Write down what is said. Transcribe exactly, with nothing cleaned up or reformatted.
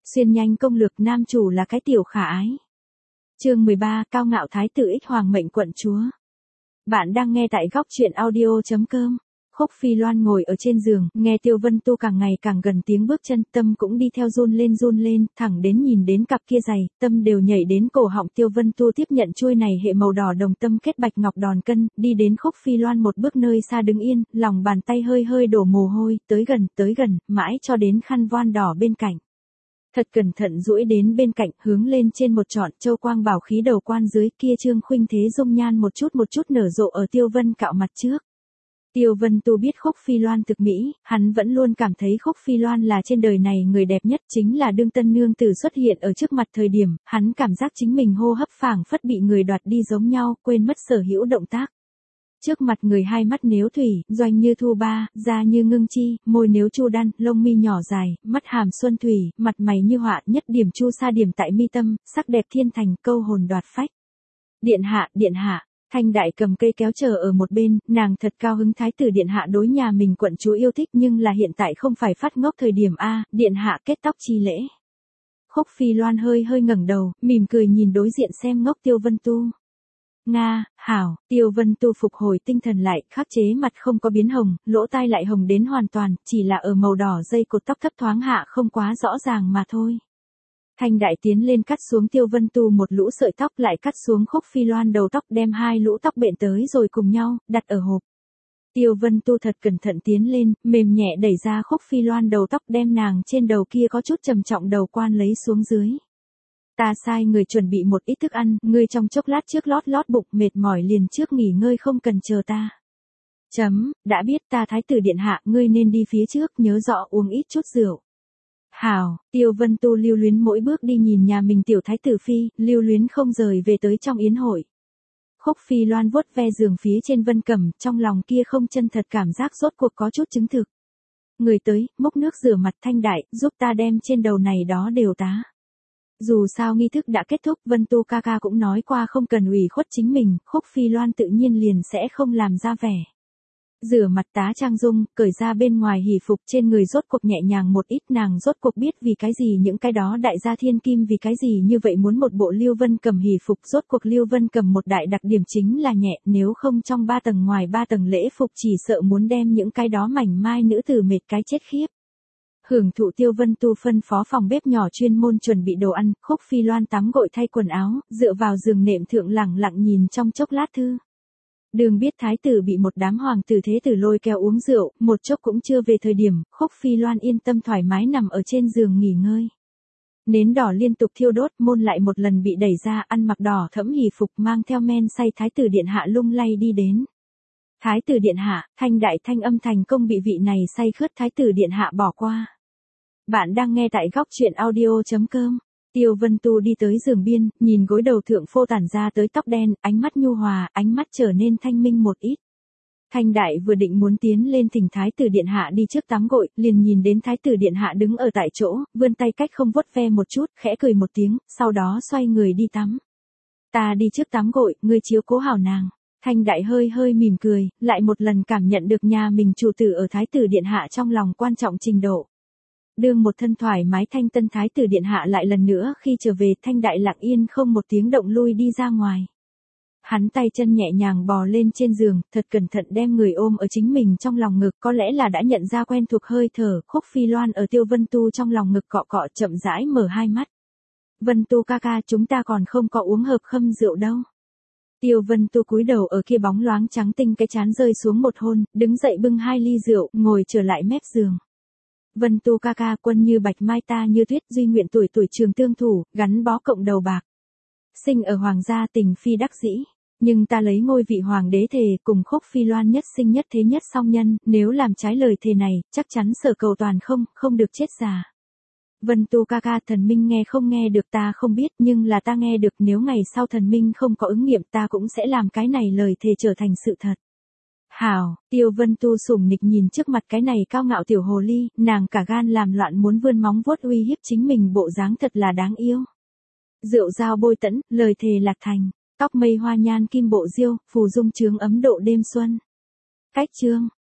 Xuyên nhanh công lược nam chủ là cái tiểu khả ái. Chương mười ba, cao ngạo thái tử ích hoàng mệnh quận chúa. Bạn đang nghe tại góc truyện audio chấm com. Khúc Phi Loan ngồi ở trên giường, nghe Tiêu Vân Tu càng ngày càng gần tiếng bước chân, tâm cũng đi theo run lên run lên, thẳng đến nhìn đến cặp kia giày, tâm đều nhảy đến cổ họng. Tiêu Vân Tu tiếp nhận chuôi này hệ màu đỏ đồng tâm kết bạch ngọc đòn cân, đi đến Khúc Phi Loan một bước nơi xa đứng yên, lòng bàn tay hơi hơi đổ mồ hôi, tới gần, tới gần, mãi cho đến khăn voan đỏ bên cạnh. Thật cẩn thận duỗi đến bên cạnh, hướng lên trên một trọn châu quang bảo khí đầu quan dưới kia trương khuynh thế dung nhan một chút một chút nở rộ ở Tiêu Vân cạo mặt trước. Tiêu Vân Tu biết Khúc Phi Loan thực mỹ, hắn vẫn luôn cảm thấy Khúc Phi Loan là trên đời này người đẹp nhất, chính là đương tân nương tử xuất hiện ở trước mặt thời điểm, hắn cảm giác chính mình hô hấp phảng phất bị người đoạt đi giống nhau, quên mất sở hữu động tác. Trước mặt người hai mắt nếu thủy, doanh như thu ba, da như ngưng chi, môi nếu chu đan, lông mi nhỏ dài, mắt hàm xuân thủy, mặt mày như họa, nhất điểm chu sa điểm tại mi tâm, sắc đẹp thiên thành, câu hồn đoạt phách. Điện hạ, điện hạ. Thanh Đại cầm cây kéo chờ ở một bên, nàng thật cao hứng thái tử điện hạ đối nhà mình quận chúa yêu thích, nhưng là hiện tại không phải phát ngốc thời điểm a, điện hạ kết tóc chi lễ. Khúc Phi Loan hơi hơi ngẩng đầu, mỉm cười nhìn đối diện xem ngốc Tiêu Vân Tu. Nga, hảo, Tiêu Vân Tu phục hồi tinh thần lại, khắc chế mặt không có biến hồng, lỗ tai lại hồng đến hoàn toàn, chỉ là ở màu đỏ dây cột tóc thấp thoáng hạ không quá rõ ràng mà thôi. Thanh Đại tiến lên cắt xuống Tiêu Vân Tu một lũ sợi tóc, lại cắt xuống Khúc Phi Loan đầu tóc, đem hai lũ tóc bện tới rồi cùng nhau, đặt ở hộp. Tiêu Vân Tu thật cẩn thận tiến lên, mềm nhẹ đẩy ra Khúc Phi Loan đầu tóc, đem nàng trên đầu kia có chút trầm trọng đầu quan lấy xuống dưới. Ta sai người chuẩn bị một ít thức ăn, ngươi trong chốc lát trước lót lót bụng, mệt mỏi liền trước nghỉ ngơi không cần chờ ta. Chấm, đã biết, ta thái tử điện hạ, ngươi nên đi phía trước, nhớ rõ uống ít chút rượu. Hảo, Tiêu Vân Tu lưu luyến mỗi bước đi nhìn nhà mình tiểu thái tử phi, lưu luyến không rời về tới trong yến hội. Khúc Phi Loan vuốt ve giường phía trên Vân Cẩm, trong lòng kia không chân thật cảm giác rốt cuộc có chút chứng thực. Người tới, múc nước rửa mặt. Thanh Đại, giúp ta đem trên đầu này đó đều tá. Dù sao nghi thức đã kết thúc, Vân Tu ca ca cũng nói qua không cần ủy khuất chính mình, Khúc Phi Loan tự nhiên liền sẽ không làm ra vẻ. Rửa mặt tá trang dung, cởi ra bên ngoài hỉ phục, trên người rốt cuộc nhẹ nhàng một ít, nàng rốt cuộc biết vì cái gì những cái đó đại gia thiên kim vì cái gì như vậy muốn một bộ Lưu Vân Cầm hỉ phục, rốt cuộc Lưu Vân Cầm một đại đặc điểm chính là nhẹ, nếu không trong ba tầng ngoài ba tầng lễ phục chỉ sợ muốn đem những cái đó mảnh mai nữ tử mệt cái chết khiếp. Hưởng thụ Tiêu Vân Tu phân phó phòng bếp nhỏ chuyên môn chuẩn bị đồ ăn, Khúc Phi Loan tắm gội thay quần áo, dựa vào giường nệm thượng lẳng lặng nhìn trong chốc lát thư. Đường biết thái tử bị một đám hoàng tử thế tử lôi kéo uống rượu, một chốc cũng chưa về thời điểm, Khúc Phi Loan yên tâm thoải mái nằm ở trên giường nghỉ ngơi. Nến đỏ liên tục thiêu đốt, môn lại một lần bị đẩy ra, ăn mặc đỏ thẫm hỉ phục mang theo men say thái tử điện hạ lung lay đi đến. Thái tử điện hạ, Thanh Đại thanh âm thành công bị vị này say khướt thái tử điện hạ bỏ qua. Bạn đang nghe tại góc truyện audio chấm com. Tiêu Vân Tu đi tới giường biên, nhìn gối đầu thượng phô tản ra tới tóc đen, ánh mắt nhu hòa, ánh mắt trở nên thanh minh một ít. Thanh Đại vừa định muốn tiến lên thỉnh thái tử điện hạ đi trước tắm gội, liền nhìn đến thái tử điện hạ đứng ở tại chỗ, vươn tay cách không vuốt ve một chút, khẽ cười một tiếng, sau đó xoay người đi tắm. Ta đi trước tắm gội, ngươi chiếu cố hảo nàng. Thanh Đại hơi hơi mỉm cười, lại một lần cảm nhận được nhà mình chủ tử ở thái tử điện hạ trong lòng quan trọng trình độ. Đương một thân thoải mái thanh tân thái tử điện hạ lại lần nữa khi trở về, Thanh Đại lặng yên không một tiếng động lui đi ra ngoài. Hắn tay chân nhẹ nhàng bò lên trên giường, thật cẩn thận đem người ôm ở chính mình trong lòng ngực, có lẽ là đã nhận ra quen thuộc hơi thở, Khúc Phi Loan ở Tiêu Vân Tu trong lòng ngực cọ cọ chậm rãi mở hai mắt. Vân Tu ca ca, chúng ta còn không có uống hợp khâm rượu đâu. Tiêu Vân Tu cúi đầu ở kia bóng loáng trắng tinh cái trán rơi xuống một hôn, đứng dậy bưng hai ly rượu, ngồi trở lại mép giường. Vân Tu ca ca, quân như bạch mai ta như tuyết, duy nguyện tuổi tuổi trường tương thủ, gắn bó cộng đầu bạc. Sinh ở hoàng gia tình phi đắc dĩ, nhưng ta lấy ngôi vị hoàng đế thề, cùng Khúc Phi Loan nhất sinh nhất thế nhất song nhân, nếu làm trái lời thề này, chắc chắn sở cầu toàn không, không được chết già. Vân Tu ca ca, thần minh nghe không nghe được ta không biết, nhưng là ta nghe được, nếu ngày sau thần minh không có ứng nghiệm ta cũng sẽ làm cái này lời thề trở thành sự thật. Hảo, Tiêu Vân Tu sủng nịch nhìn trước mặt cái này cao ngạo tiểu hồ ly, nàng cả gan làm loạn muốn vươn móng vuốt uy hiếp chính mình, bộ dáng thật là đáng yêu. Rượu dao bôi tẫn, lời thề lạc thành, tóc mây hoa nhan kim bộ diêu, phù dung chướng ấm độ đêm xuân. Cách chương,